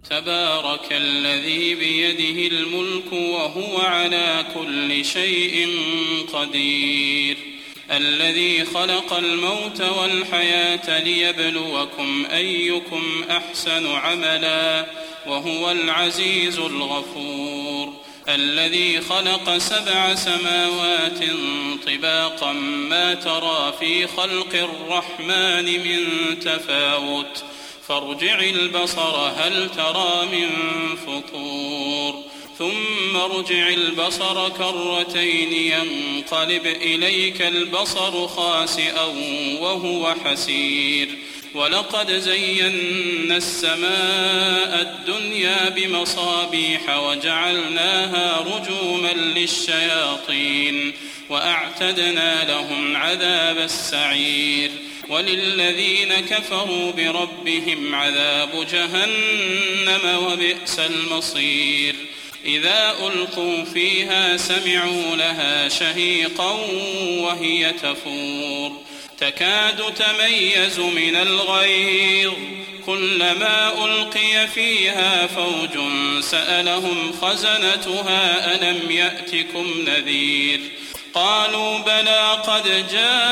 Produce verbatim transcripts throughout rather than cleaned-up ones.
تبارك الذي بيده الملك وهو على كل شيء قدير الذي خلق الموت والحياة ليبلوكم أيكم أحسن عملا وهو العزيز الغفور الذي خلق سبع سماوات طباقا ما ترى في خلق الرحمن من تفاوت فارجع البصر هل ترى من فطور ثم ارجع البصر كرتين ينقلب إليك البصر خاسئا وهو حسير ولقد زينا السماء الدنيا بمصابيح وجعلناها رجوما للشياطين وأعتدنا لهم عذاب السعير وللذين كفروا بربهم عذاب جهنم وبئس المصير إذا ألقوا فيها سمعوا لها شهيقا وهي تفور تكاد تميز من الغيظ كلما ألقي فيها فوج سألهم خزنتها ألم يأتكم نذير قالوا بلى قد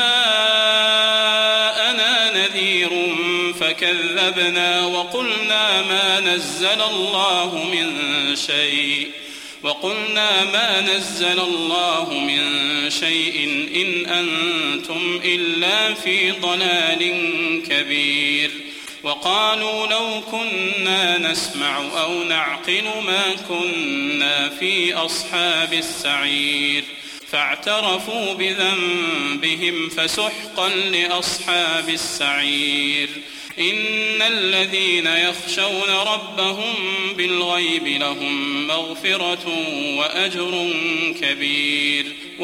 جاءنا نذير فكذبنا وقلنا ما نزل الله من شيء وقلنا ما نزل الله من شيء إن أنتم إلا في ضلال كبير وقالوا لو كنا نسمع أو نعقل ما كنا في أصحاب السعير فاعترفوا بذنبهم فسحقا لأصحاب السعير إن الذين يخشون ربهم بالغيب لهم مغفرة وأجر كبير